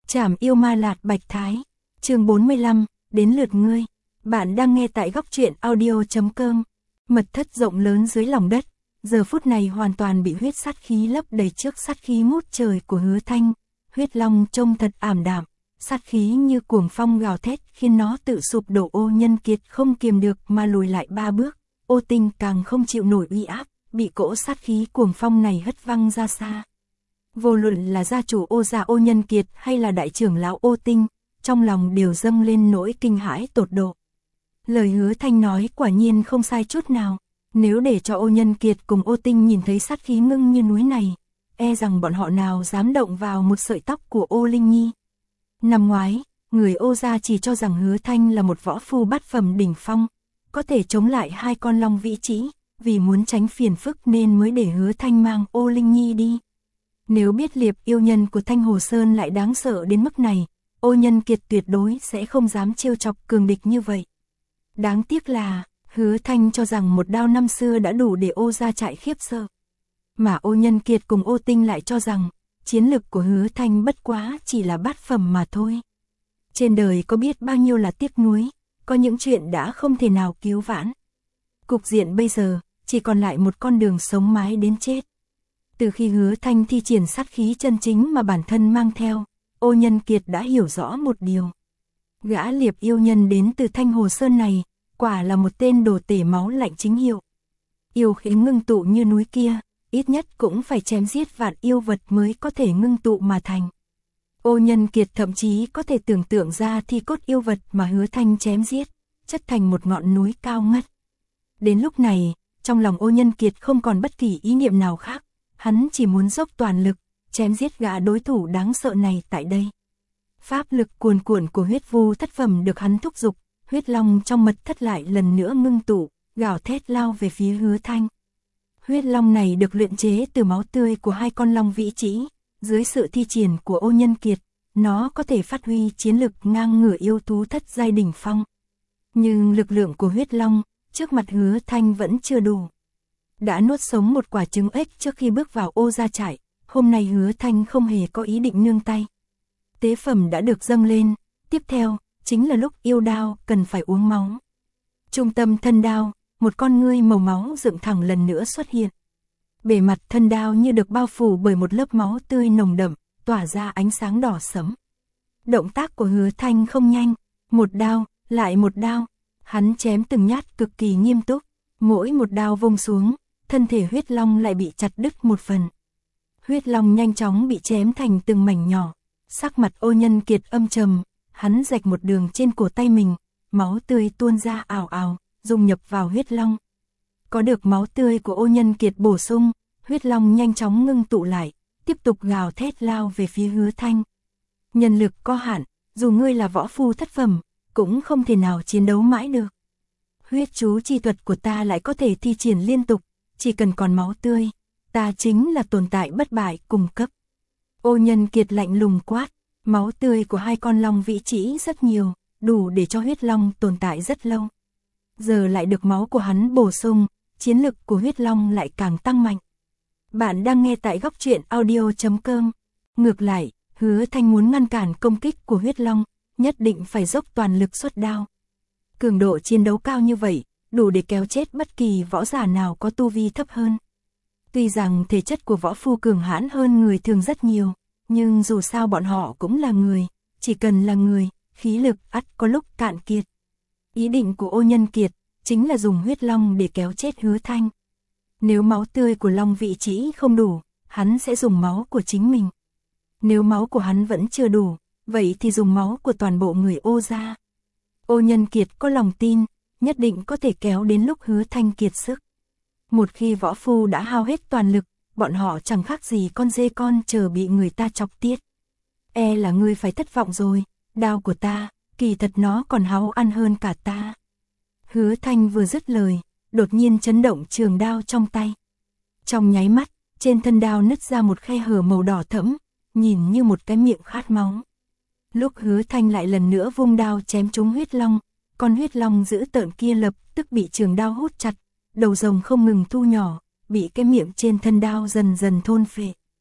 Trảm yêu ma lạt bạch thái. Chương 45, đến lượt ngươi. Bạn đang nghe tại góc truyện audio.com. Mật thất rộng lớn dưới lòng đất, giờ phút này hoàn toàn bị huyết sát khí lấp đầy trước sát khí ngút trời của Hứa Thanh. Huyết long trông thật ảm đạm, sát khí như cuồng phong gào thét khiến nó tự sụp đổ. Ô Nhân Kiệt không kiềm được mà lùi lại 3 bước. Ô Tinh càng không chịu nổi uy áp, bị cỗ sát khí cuồng phong này hất văng ra xa. Vô luận là gia chủ Ô gia Ô Nhân Kiệt hay là đại trưởng lão Ô Tinh, trong lòng đều dâng lên nỗi kinh hãi tột độ. Lời Hứa Thanh nói quả nhiên không sai chút nào, nếu để cho Ô Nhân Kiệt cùng Ô Tinh nhìn thấy sát khí ngưng như núi này, e rằng bọn họ nào dám động vào một sợi tóc của Ô Linh Nhi. Năm ngoái, người Ô gia chỉ cho rằng Hứa Thanh là một võ phu bát phẩm đỉnh phong, có thể chống lại 2 con long vĩ trĩ, vì muốn tránh phiền phức nên mới để Hứa Thanh mang Ô Linh Nhi đi. Nếu biết liệp yêu nhân của Thanh Hồ Sơn lại đáng sợ đến mức này, Ô Nhân Kiệt tuyệt đối sẽ không dám trêu chọc cường địch như vậy. Đáng tiếc là, Hứa Thanh cho rằng một đao năm xưa đã đủ để Ô gia chạy khiếp sợ. Mà Ô Nhân Kiệt cùng Ô Tinh lại cho rằng, chiến lực của Hứa Thanh bất quá chỉ là bát phẩm mà thôi. Trên đời có biết bao nhiêu là tiếc nuối, có những chuyện đã không thể nào cứu vãn. Cục diện bây giờ, chỉ còn lại một con đường sống mái đến chết. Từ khi Hứa Thanh thi triển sát khí chân chính mà bản thân mang theo, Ô Nhân Kiệt đã hiểu rõ một điều. Gã liệp yêu nhân đến từ Thanh Hồ Sơn này, quả là một tên đồ tể máu lạnh chính hiệu. Yêu khí ngưng tụ như núi kia, ít nhất cũng phải chém giết vạn yêu vật mới có thể ngưng tụ mà thành. Ô Nhân Kiệt thậm chí có thể tưởng tượng ra thi cốt yêu vật mà Hứa Thanh chém giết, chất thành một ngọn núi cao ngất. Đến lúc này, trong lòng Ô Nhân Kiệt không còn bất kỳ ý niệm nào khác, hắn chỉ muốn dốc toàn lực, chém giết gã đối thủ đáng sợ này tại đây. Pháp lực cuồn cuộn của huyết vu thất phẩm được hắn thúc giục, huyết long trong mật thất lại lần nữa ngưng tụ, gào thét lao về phía Hứa Thanh. Huyết long này được luyện chế từ máu tươi của 2 con long vĩ trĩ, dưới sự thi triển của Ô Nhân Kiệt, nó có thể phát huy chiến lực ngang ngửa yêu thú thất giai đỉnh phong. Nhưng lực lượng của huyết long, trước mặt Hứa Thanh vẫn chưa đủ. Đã nuốt sống một quả trứng ếch trước khi bước vào Ô gia trại, hôm nay Hứa Thanh không hề có ý định nương tay. Tế phẩm đã được dâng lên, tiếp theo, chính là lúc yêu đao cần phải uống máu. Trung tâm thân đao, một con ngươi màu máu dựng thẳng lần nữa xuất hiện. Bề mặt thân đao như được bao phủ bởi một lớp máu tươi nồng đậm, tỏa ra ánh sáng đỏ sẫm. Động tác của Hứa Thanh không nhanh, một đao, lại một đao, hắn chém từng nhát cực kỳ nghiêm túc, mỗi một đao vung xuống, thân thể huyết long lại bị chặt đứt một phần. Huyết long nhanh chóng bị chém thành từng mảnh nhỏ, sắc mặt Ô Nhân Kiệt âm trầm, hắn rạch một đường trên cổ tay mình, máu tươi tuôn ra ào ào, dung nhập vào huyết long. Có được máu tươi của Ô Nhân Kiệt bổ sung, huyết long nhanh chóng ngưng tụ lại, tiếp tục gào thét lao về phía Hứa Thanh. Nhân lực có hạn, dù ngươi là võ phu thất phẩm, cũng không thể nào chiến đấu mãi được. Huyết chú chi thuật của ta lại có thể thi triển liên tục, chỉ cần còn máu tươi, ta chính là tồn tại bất bại cùng cấp. Ô Nhân Kiệt lạnh lùng quát, máu tươi của 2 con long vĩ trĩ rất nhiều, đủ để cho huyết long tồn tại rất lâu. Giờ lại được máu của hắn bổ sung, chiến lực của huyết long lại càng tăng mạnh. Bạn đang nghe tại góc truyện audio.com. Ngược lại, Hứa Thanh muốn ngăn cản công kích của huyết long, nhất định phải dốc toàn lực xuất đao. Cường độ chiến đấu cao như vậy, đủ để kéo chết bất kỳ võ giả nào có tu vi thấp hơn. Tuy rằng thể chất của võ phu cường hãn hơn người thường rất nhiều, nhưng dù sao bọn họ cũng là người, chỉ cần là người, khí lực ắt có lúc cạn kiệt. Ý định của Ô Nhân Kiệt chính là dùng huyết long để kéo chết Hứa Thanh. Nếu máu tươi của long vị trĩ không đủ, hắn sẽ dùng máu của chính mình. Nếu máu của hắn vẫn chưa đủ, vậy thì dùng máu của toàn bộ người Ô gia. Ô Nhân Kiệt có lòng tin, nhất định có thể kéo đến lúc Hứa Thanh kiệt sức. Một khi võ phu đã hao hết toàn lực, bọn họ chẳng khác gì con dê con chờ bị người ta chọc tiết. E là ngươi phải thất vọng rồi, đao của ta, kỳ thật nó còn háo ăn hơn cả ta. Hứa Thanh vừa dứt lời, đột nhiên chấn động trường đao trong tay. Trong nháy mắt, trên thân đao nứt ra một khe hở màu đỏ thẫm, nhìn như một cái miệng khát máu. Lúc Hứa Thanh lại lần nữa vung đao chém trúng huyết long, con huyết long dữ tợn kia lập tức bị trường đao hút chặt, đầu rồng không ngừng thu nhỏ, bị cái miệng trên thân đao dần dần thôn phệ.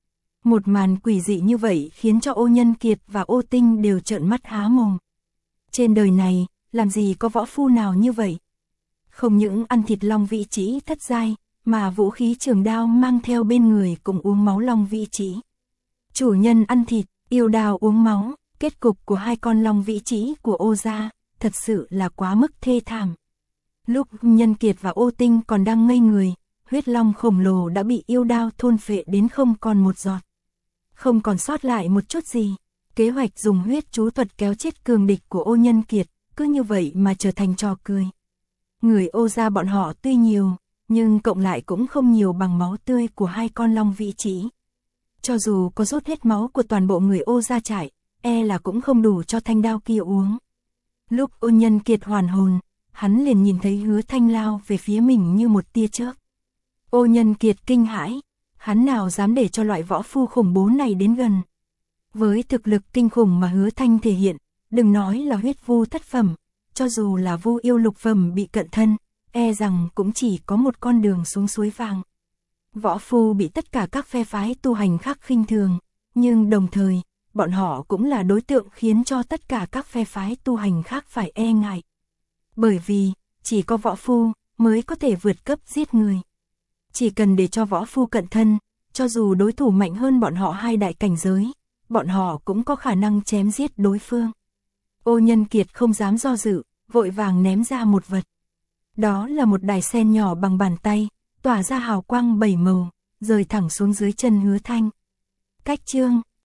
Một màn quỷ dị như vậy khiến cho Ô Nhân Kiệt và Ô Tinh đều trợn mắt há mồm. Trên đời này, làm gì có võ phu nào như vậy? Không những ăn thịt long vị trĩ thất giai, mà vũ khí trường đao mang theo bên người cũng uống máu long vị trĩ. Chủ nhân ăn thịt, yêu đao uống máu, kết cục của hai con long vị trĩ của Ô gia, thật sự là quá mức thê thảm. Lúc Nhân Kiệt và Ô Tinh còn đang ngây người, huyết long khổng lồ đã bị yêu đao thôn phệ đến không còn một giọt. Không còn sót lại một chút gì. Kế hoạch dùng huyết chú thuật kéo chết cường địch của Ô Nhân Kiệt, cứ như vậy mà trở thành trò cười. Người Ô gia bọn họ tuy nhiều, nhưng cộng lại cũng không nhiều bằng máu tươi của hai con long vị trĩ. Cho dù có rút hết máu của toàn bộ người Ô gia trại, là cũng không đủ cho thanh đao kia uống. Lúc Ô Nhân Kiệt hoàn hồn, hắn liền nhìn thấy Hứa Thanh lao về phía mình như một tia chớp. Ô Nhân Kiệt kinh hãi, hắn nào dám để cho loại võ phu khủng bố này đến gần. Với thực lực kinh khủng mà Hứa Thanh thể hiện, đừng nói là huyết vu thất phẩm, cho dù là vu yêu lục phẩm bị cận thân, rằng cũng chỉ có một con đường xuống suối vàng. Võ phu bị tất cả các phe phái tu hành khác khinh thường, nhưng đồng thời, bọn họ cũng là đối tượng khiến cho tất cả các phe phái tu hành khác phải e ngại. Bởi vì, chỉ có võ phu mới có thể vượt cấp giết người. Chỉ cần để cho võ phu cận thân, cho dù đối thủ mạnh hơn bọn họ hai đại cảnh giới, bọn họ cũng có khả năng chém giết đối phương. Ô Nhân Kiệt không dám do dự, vội vàng ném ra một vật. Đó là một đài sen nhỏ bằng bàn tay, tỏa ra hào quang 7 màu, rơi thẳng xuống dưới chân Hứa Thanh. Cách chương